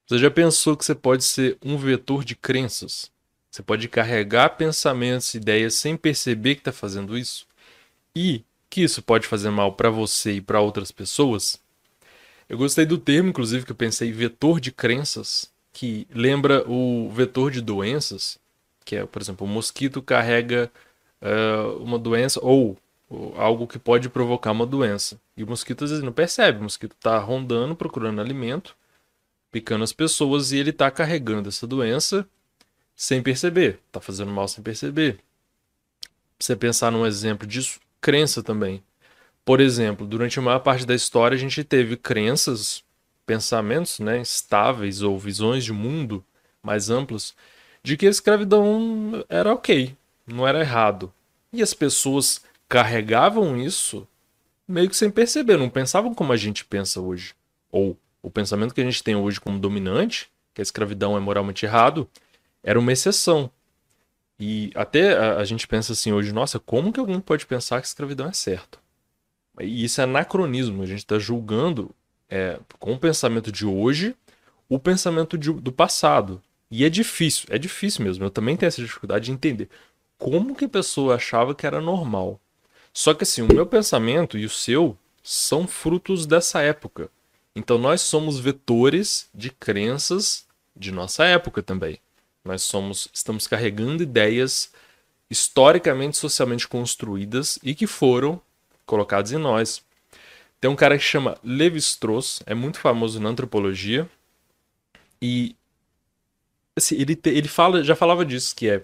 Você já pensou que você pode ser um vetor de crenças? Você pode carregar pensamentos, ideias sem perceber que está fazendo isso? E que isso pode fazer mal para você e para outras pessoas? Eu gostei do termo, inclusive, que eu pensei vetor de crenças, que lembra o vetor de doenças, que é, por exemplo, o mosquito carrega uma doença ou algo que pode provocar uma doença. E o mosquito às vezes não percebe, o mosquito está rondando, procurando alimento, picando as pessoas e ele está carregando essa doença sem perceber, está fazendo mal sem perceber. Pra você pensar num exemplo disso, crença também. Por exemplo, durante a maior parte da história a gente teve crenças, pensamentos, né, estáveis ou visões de mundo mais amplas de que a escravidão era ok, não era errado. E as pessoas carregavam isso meio que sem perceber, não pensavam como a gente pensa hoje. Ou o pensamento que a gente tem hoje como dominante, que a escravidão é moralmente errado, era uma exceção. E até a gente pensa assim hoje, nossa, como que alguém pode pensar que a escravidão é certo? E isso é anacronismo, a gente está julgando com o pensamento de hoje o pensamento do passado. E é difícil mesmo. Eu também tenho essa dificuldade de entender como que a pessoa achava que era normal. Só que assim, o meu pensamento e o seu são frutos dessa época. Então nós somos vetores de crenças de nossa época também. Estamos carregando ideias historicamente, socialmente construídas e que foram colocadas em nós. Tem um cara que chama Levi-Strauss, é muito famoso na antropologia e assim, ele já falava disso, que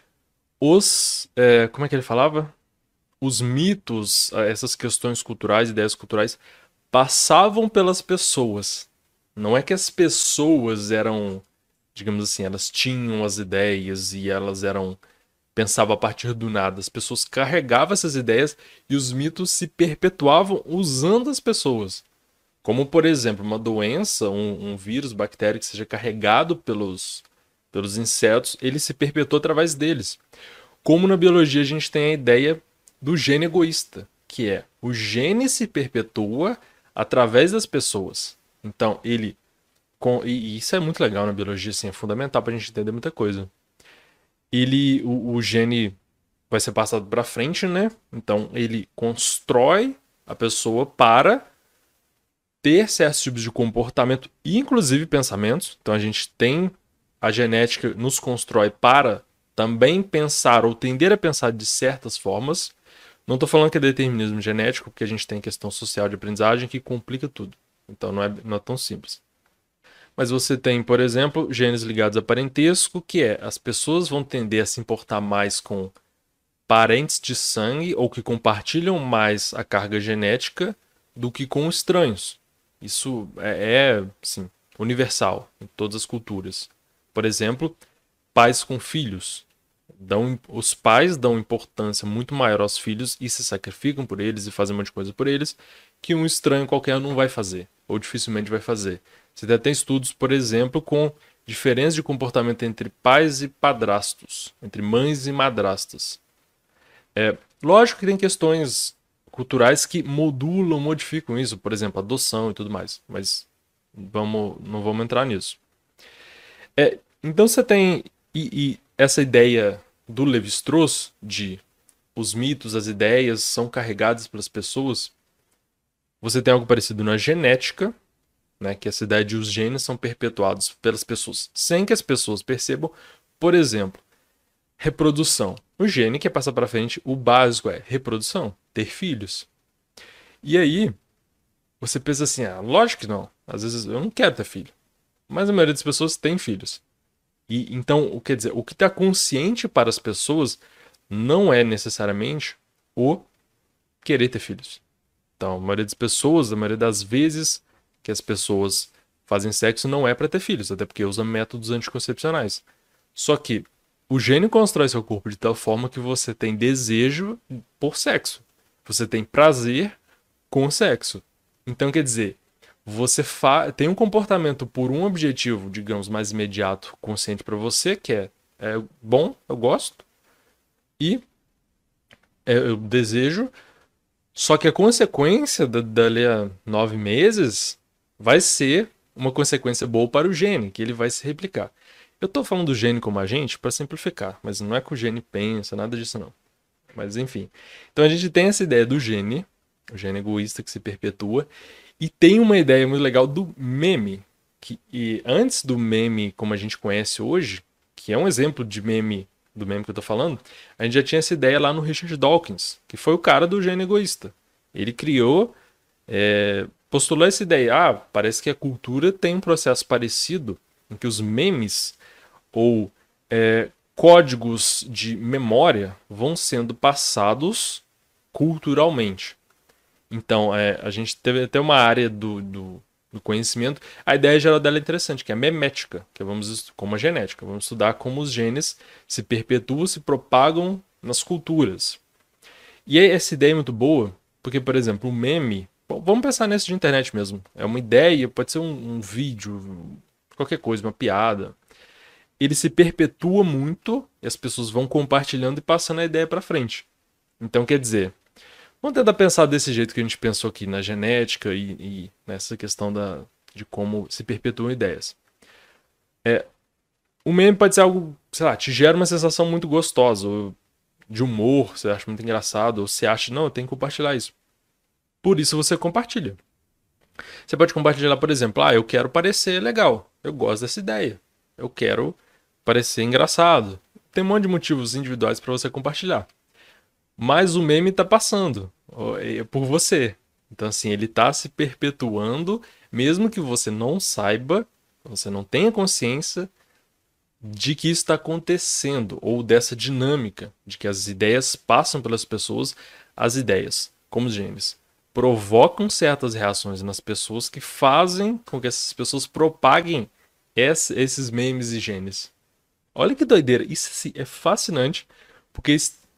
como é que ele falava? Os mitos, essas questões culturais, ideias culturais, passavam pelas pessoas. Não é que as pessoas eram, digamos assim, elas tinham as ideias e elas eram pensavam a partir do nada. As pessoas carregavam essas ideias e os mitos se perpetuavam usando as pessoas. Como, por exemplo, uma doença, um vírus, bactéria que seja carregado pelos insetos, ele se perpetua através deles. Como na biologia a gente tem a ideia do gene egoísta, que é o gene se perpetua através das pessoas. Então, e isso é muito legal na biologia, assim, é fundamental para a gente entender muita coisa. O gene vai ser passado para frente, né? Então, ele constrói a pessoa para ter certos tipos de comportamento, inclusive pensamentos. Então, a gente tem a genética nos constrói para também pensar ou tender a pensar de certas formas. Não estou falando que é determinismo genético, porque a gente tem questão social de aprendizagem que complica tudo. Então não é tão simples. Mas você tem, por exemplo, genes ligados a parentesco, que é as pessoas vão tender a se importar mais com parentes de sangue ou que compartilham mais a carga genética do que com estranhos. Isso sim, universal em todas as culturas. Por exemplo, pais com filhos. Os pais dão importância muito maior aos filhos e se sacrificam por eles e fazem um monte de coisa por eles que um estranho qualquer não vai fazer, ou dificilmente vai fazer. Você até tem estudos, por exemplo, com diferença de comportamento entre pais e padrastos, entre mães e madrastas. Lógico que tem questões culturais que modulam, modificam isso, por exemplo, adoção e tudo mais, mas não vamos entrar nisso. Então você tem e essa ideia do Levi-Strauss de os mitos, as ideias são carregadas pelas pessoas. Você tem algo parecido na genética, né, que essa ideia de os genes são perpetuados pelas pessoas sem que as pessoas percebam. Por exemplo, reprodução. O gene que passa para frente, o básico é reprodução, ter filhos. E aí, você pensa assim, lógico que não. Às vezes eu não quero ter filho. Mas a maioria das pessoas tem filhos. E então, quer dizer, o que está consciente para as pessoas não é necessariamente o querer ter filhos. Então, a maioria das pessoas, a maioria das vezes que as pessoas fazem sexo não é para ter filhos, até porque usam métodos anticoncepcionais. Só que o gene constrói seu corpo de tal forma que você tem desejo por sexo. Você tem prazer com o sexo. Então, quer dizer, você tem um comportamento por um objetivo, digamos, mais imediato, consciente para você, que é bom, eu gosto, e eu desejo, só que a consequência dali a 9 meses vai ser uma consequência boa para o gene, que ele vai se replicar. Eu estou falando do gene como agente para simplificar, mas não é que o gene pensa, nada disso não. Mas enfim. Então a gente tem essa ideia do gene, o gene egoísta que se perpetua, e tem uma ideia muito legal do meme, e antes do meme como a gente conhece hoje, que é um exemplo de meme, do meme que eu tô falando, a gente já tinha essa ideia lá no Richard Dawkins, que foi o cara do gene egoísta. Ele criou, postulou essa ideia. Ah, parece que a cultura tem um processo parecido, em que os memes ou códigos de memória vão sendo passados culturalmente. Então, a gente teve até uma área do conhecimento. A ideia geral dela é interessante, que é a memética, que vamos, como a genética. Vamos estudar como os genes se perpetuam, se propagam nas culturas. E aí, essa ideia é muito boa, porque, por exemplo, o meme. Vamos pensar nesse de internet mesmo. É uma ideia, pode ser um vídeo, qualquer coisa, uma piada. Ele se perpetua muito e as pessoas vão compartilhando e passando a ideia para frente. Então, quer dizer, vamos tentar pensar desse jeito que a gente pensou aqui na genética e nessa questão de como se perpetuam ideias. O meme pode ser algo, sei lá, te gera uma sensação muito gostosa, ou de humor, você acha muito engraçado, ou você acha, não, eu tenho que compartilhar isso. Por isso você compartilha. Você pode compartilhar, por exemplo, eu quero parecer legal, eu gosto dessa ideia, eu quero parecer engraçado. Tem um monte de motivos individuais para você compartilhar. Mas o meme tá passando por você. Então, assim, ele tá se perpetuando, mesmo que você não saiba, você não tenha consciência de que isso está acontecendo, ou dessa dinâmica, de que as ideias passam pelas pessoas, as ideias, como os genes, provocam certas reações nas pessoas que fazem com que essas pessoas propaguem esses memes e genes. Olha que doideira, isso assim, é fascinante, porque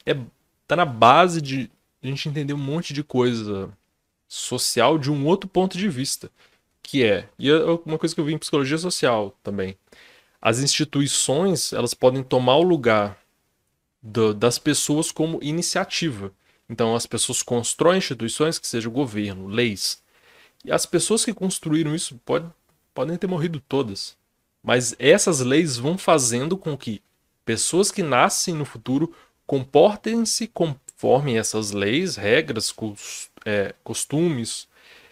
tá na base de a gente entender um monte de coisa social de um outro ponto de vista, que uma coisa que eu vi em psicologia social também. As instituições, elas podem tomar o lugar das pessoas como iniciativa. Então, as pessoas constroem instituições, que seja o governo, leis. E as pessoas que construíram isso podem ter morrido todas. Mas essas leis vão fazendo com que pessoas que nascem no futuro comportem-se conforme essas leis, regras, costumes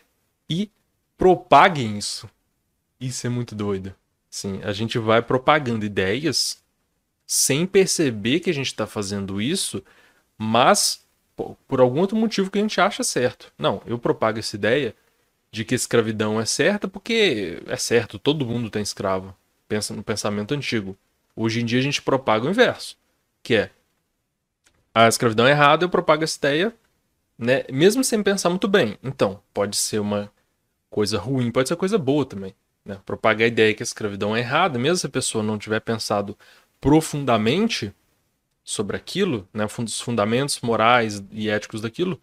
e propaguem isso. Isso é muito doido. Sim, a gente vai propagando ideias sem perceber que a gente está fazendo isso, mas por algum outro motivo que a gente acha certo. Não, eu propago essa ideia de que a escravidão é certa porque é certo, todo mundo tem escravo. Pensa no pensamento antigo. Hoje em dia a gente propaga o inverso, que é a escravidão é errada, eu propago essa ideia, né, mesmo sem pensar muito bem. Então, pode ser uma coisa ruim, pode ser coisa boa também. Né? Propagar a ideia que a escravidão é errada, mesmo se a pessoa não tiver pensado profundamente sobre aquilo, né, os fundamentos morais e éticos daquilo,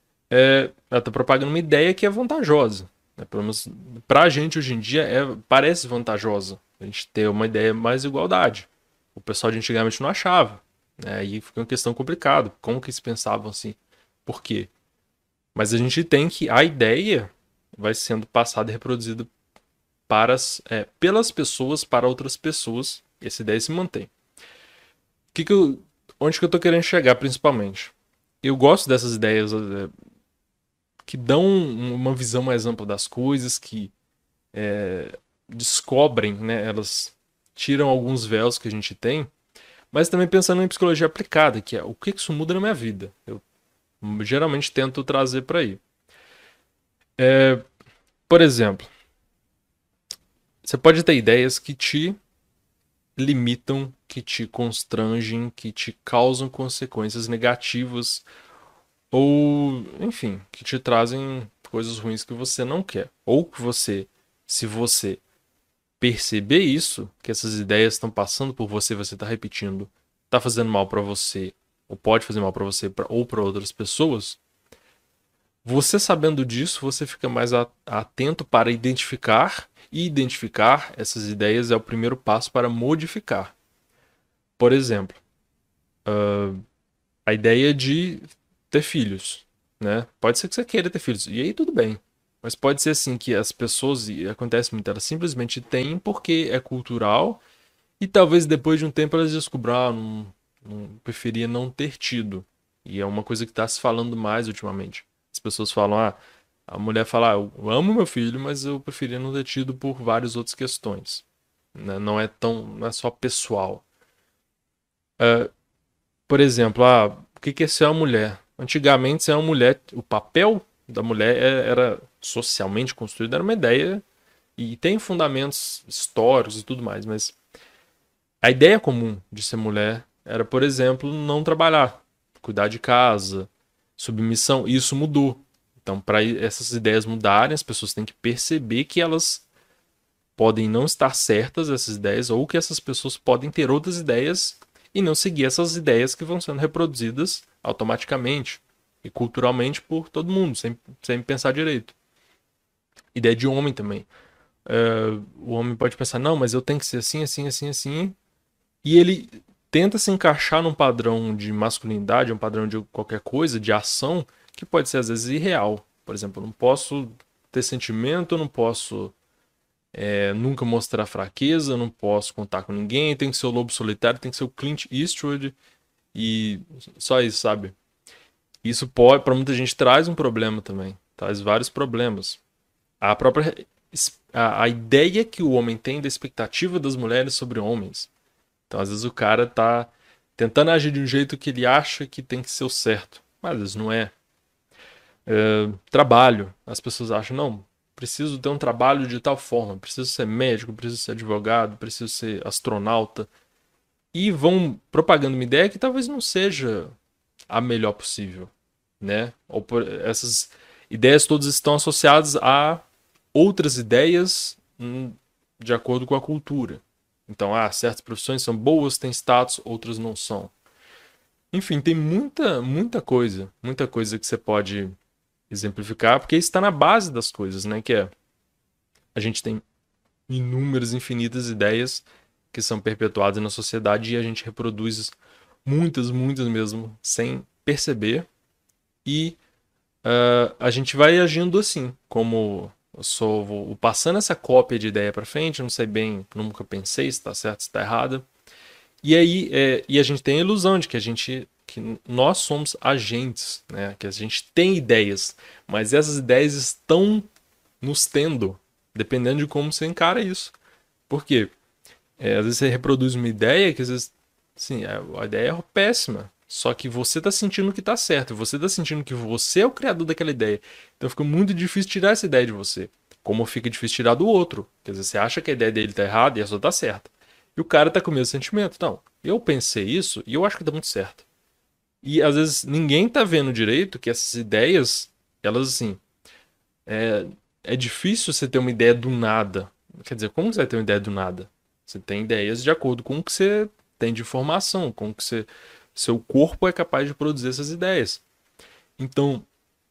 ela está propagando uma ideia que é vantajosa. Né? Pelo menos para a gente hoje em dia parece vantajosa a gente ter uma ideia mais igualdade. O pessoal de antigamente não achava. Né? Aí fica uma questão complicada. Como que eles pensavam assim? Por quê? Mas a gente tem que a ideia vai sendo passada e reproduzida pelas pessoas para outras pessoas. E essa ideia se mantém. Onde que eu tô querendo chegar principalmente? Eu gosto dessas ideias que dão uma visão mais ampla das coisas, que descobrem, né? Elas tiram alguns véus que a gente tem, mas também pensando em psicologia aplicada, que é o que isso muda na minha vida. Eu geralmente tento trazer para aí. Por exemplo, você pode ter ideias que te limitam, que te constrangem, que te causam consequências negativas ou, enfim, que te trazem coisas ruins que você não quer. Ou que se você perceber isso, que essas ideias estão passando por você, você está repetindo, está fazendo mal para você, ou pode fazer mal para você ou para outras pessoas, você sabendo disso, você fica mais atento para identificar, e identificar essas ideias é o primeiro passo para modificar. Por exemplo, a ideia de ter filhos, né? Pode ser que você queira ter filhos, e aí tudo bem. Mas pode ser assim que as pessoas, e acontece muito, elas simplesmente têm porque é cultural e talvez depois de um tempo elas descubram, preferia não ter tido. E é uma coisa que está se falando mais ultimamente. As pessoas falam, a mulher fala, eu amo meu filho, mas eu preferia não ter tido por várias outras questões. Né? Não é só pessoal. Por exemplo, o que é ser uma mulher? Antigamente, ser uma mulher, o papel da mulher era socialmente construído, era uma ideia e tem fundamentos históricos e tudo mais, mas a ideia comum de ser mulher era, por exemplo, não trabalhar, cuidar de casa, submissão, e isso mudou. Então, para essas ideias mudarem, as pessoas têm que perceber que elas podem não estar certas, essas ideias, ou que essas pessoas podem ter outras ideias e não seguir essas ideias que vão sendo reproduzidas automaticamente e culturalmente por todo mundo, sem pensar direito. Ideia de homem também. O homem pode pensar, não, mas eu tenho que ser assim, assim, assim, assim, e ele tenta se encaixar num padrão de masculinidade, um padrão de qualquer coisa, de ação, que pode ser às vezes irreal. Por exemplo, eu não posso ter sentimento, eu não posso nunca mostrar fraqueza, eu não posso contar com ninguém, tem que ser o lobo solitário, tem que ser o Clint Eastwood e só isso, sabe? Isso pode, para muita gente, traz um problema também, traz vários problemas. A própria a ideia que o homem tem da expectativa das mulheres sobre homens. Então, às vezes, o cara tá tentando agir de um jeito que ele acha que tem que ser o certo, mas às vezes não é. Trabalho. As pessoas acham, não, preciso ter um trabalho de tal forma, preciso ser médico, preciso ser advogado, preciso ser astronauta. E vão propagando uma ideia que talvez não seja a melhor possível, né? Essas ideias todas estão associadas a outras ideias de acordo com a cultura. Então, certas profissões são boas, têm status, outras não são. Enfim, tem muita coisa que você pode exemplificar, porque isso está na base das coisas, né? Que é, a gente tem inúmeras, infinitas ideias que são perpetuadas na sociedade e a gente reproduz muitas mesmo, sem perceber. E a gente vai agindo assim, como vou passando essa cópia de ideia para frente, não sei bem, nunca pensei se está certo, se está errada. E aí, e a gente tem a ilusão de que nós somos agentes, né? Que a gente tem ideias, mas essas ideias estão nos tendo, dependendo de como você encara isso. Por quê? Às vezes você reproduz uma ideia que às vezes, sim, a ideia é péssima. Só que você está sentindo que está certo, você está sentindo que você é o criador daquela ideia. Então fica muito difícil tirar essa ideia de você. Como fica difícil tirar do outro. Quer dizer, você acha que a ideia dele está errada e a sua está certa. E o cara está com o mesmo sentimento. Não, eu pensei isso e eu acho que está muito certo. E às vezes ninguém está vendo direito que essas ideias, elas assim, é difícil você ter uma ideia do nada. Quer dizer, como você vai ter uma ideia do nada? Você tem ideias de acordo com o que você tem de informação, com o que seu corpo é capaz de produzir essas ideias. Então,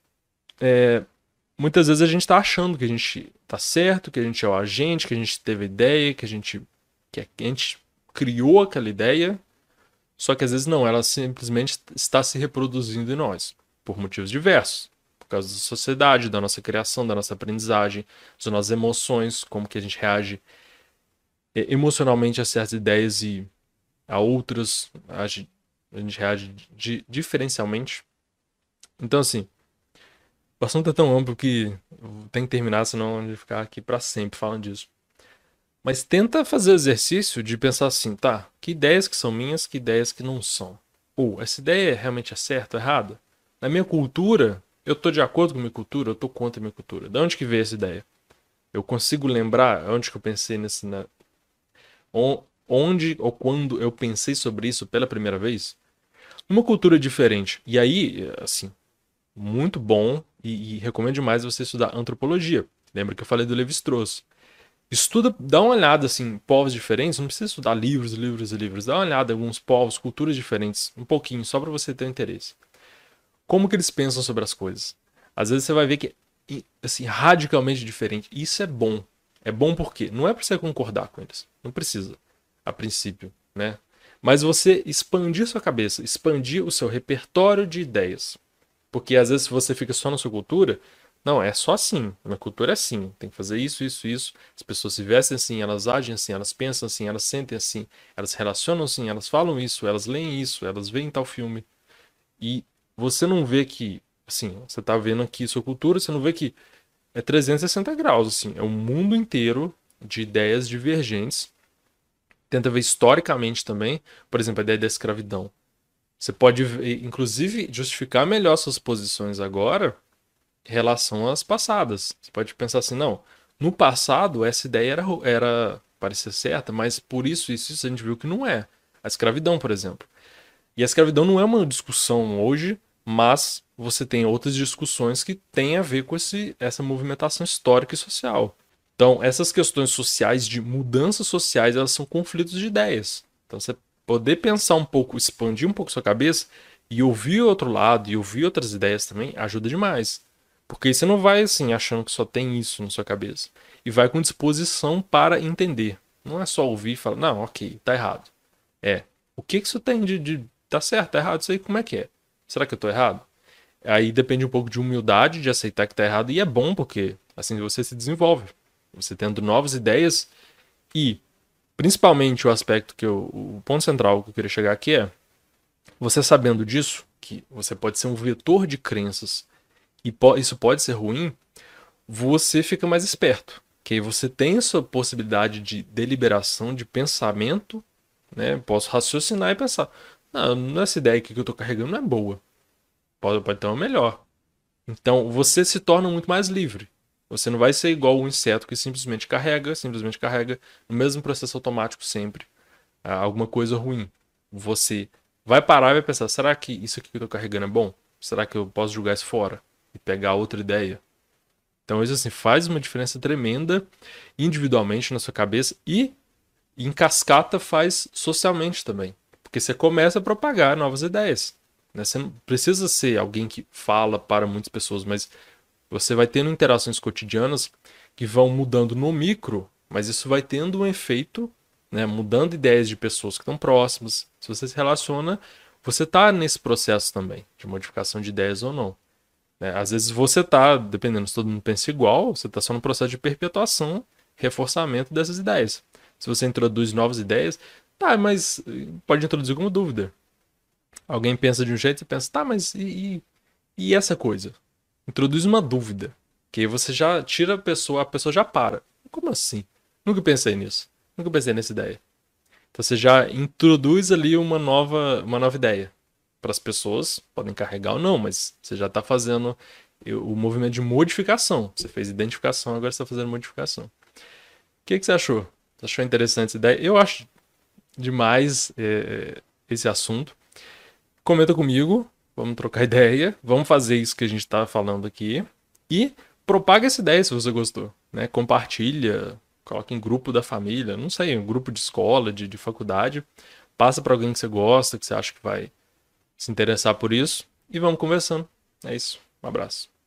muitas vezes a gente está achando que a gente está certo, que a gente é o agente, que a gente teve ideia, que a gente criou aquela ideia, só que às vezes não, ela simplesmente está se reproduzindo em nós, por motivos diversos. Por causa da sociedade, da nossa criação, da nossa aprendizagem, das nossas emoções, como que a gente reage emocionalmente a certas ideias e a outras, a gente reage diferencialmente. Então, assim, o assunto é tão amplo que tem que terminar, senão a gente vai ficar aqui para sempre falando disso. Mas tenta fazer o exercício de pensar assim, tá, que ideias que são minhas, que ideias que não são. Ou, essa ideia realmente é certa ou errada? Na minha cultura, eu tô de acordo com a minha cultura, eu tô contra a minha cultura. De onde que veio essa ideia? Eu consigo lembrar onde que eu pensei onde ou quando eu pensei sobre isso pela primeira vez? Uma cultura diferente. E aí, assim, muito bom e recomendo demais você estudar antropologia. Lembra que eu falei do Levi-Strauss? Estuda, dá uma olhada assim, em povos diferentes, não precisa estudar livros, livros e livros, dá uma olhada em alguns povos, culturas diferentes, um pouquinho, só para você ter um interesse. Como que eles pensam sobre as coisas? Às vezes você vai ver que é assim, radicalmente diferente. Isso é bom. É bom porque não é para você concordar com eles, não precisa, a princípio, né? Mas você expandir sua cabeça, expandir o seu repertório de ideias. Porque às vezes se você fica só na sua cultura, Não, é só assim. A minha cultura é assim. Tem que fazer isso, isso, isso. As pessoas se vestem assim, elas agem assim, elas pensam assim, elas sentem assim, elas se relacionam assim, elas falam isso, elas veem tal filme. E você não vê que, assim, você tá vendo aqui sua cultura, você não vê que é 360 graus, assim. É um mundo inteiro de ideias divergentes. Tenta ver historicamente também, por exemplo, a ideia da escravidão. Você pode, inclusive, justificar melhor suas posições agora em relação às passadas. Você pode pensar assim, não, no passado essa ideia era parecia certa, mas por isso a gente viu que não é. A escravidão, por exemplo. E a escravidão não é uma discussão hoje, mas você tem outras discussões que têm a ver com essa movimentação histórica e social. Então, essas questões sociais de mudanças sociais, elas são conflitos de ideias. Então, você poder pensar um pouco, expandir um pouco sua cabeça e ouvir o outro lado e ouvir outras ideias também ajuda demais. Porque aí você não vai assim achando que só tem isso na sua cabeça e vai com disposição para entender. Não é só ouvir e falar, não, ok, tá errado. É, o que que isso tem de tá certo, tá errado, isso aí como é que é? Será que eu tô errado? Aí depende um pouco de humildade, de aceitar que tá errado, e é bom porque assim você se desenvolve. Você tendo novas ideias e principalmente o aspecto o ponto central que eu queria chegar aqui é você sabendo disso, que você pode ser um vetor de crenças e isso pode ser ruim, você fica mais esperto. Que aí você tem essa possibilidade de deliberação, de pensamento, né? Posso raciocinar e pensar, não, essa ideia aqui que eu tô carregando não é boa. Pode ter uma melhor. Então você se torna muito mais livre. Você não vai ser igual um inseto que simplesmente carrega no mesmo processo automático sempre alguma coisa ruim. Você vai parar e vai pensar: será que isso aqui que eu estou carregando é bom? Será que eu posso jogar isso fora e pegar outra ideia? Então isso assim faz uma diferença tremenda individualmente na sua cabeça e em cascata faz socialmente também, porque você começa a propagar novas ideias. Né? Você não precisa ser alguém que fala para muitas pessoas, mas você vai tendo interações cotidianas que vão mudando no micro, mas isso vai tendo um efeito, né, mudando ideias de pessoas que estão próximas. Se você se relaciona, você está nesse processo também, de modificação de ideias ou não. Né? Às vezes você está, dependendo se todo mundo pensa igual, você está só no processo de perpetuação, reforçamento dessas ideias. Se você introduz novas ideias, tá, mas pode introduzir como dúvida. Alguém pensa de um jeito e pensa, tá, mas e essa coisa? Introduz uma dúvida. Que aí você já tira a pessoa já para. Como assim? Nunca pensei nisso. Nunca pensei nessa ideia. Então você já introduz ali uma nova ideia. Para as pessoas, podem carregar ou não, mas você já está fazendo o movimento de modificação. Você fez identificação, agora você está fazendo modificação. O que você achou? Você achou interessante essa ideia? Eu acho demais esse assunto. Comenta comigo, vamos trocar ideia, vamos fazer isso que a gente está falando aqui e propaga essa ideia se você gostou, né? Compartilha, coloca em grupo da família, não sei, um grupo de escola, de faculdade, passa para alguém que você gosta, que você acha que vai se interessar por isso e vamos conversando. É isso, um abraço.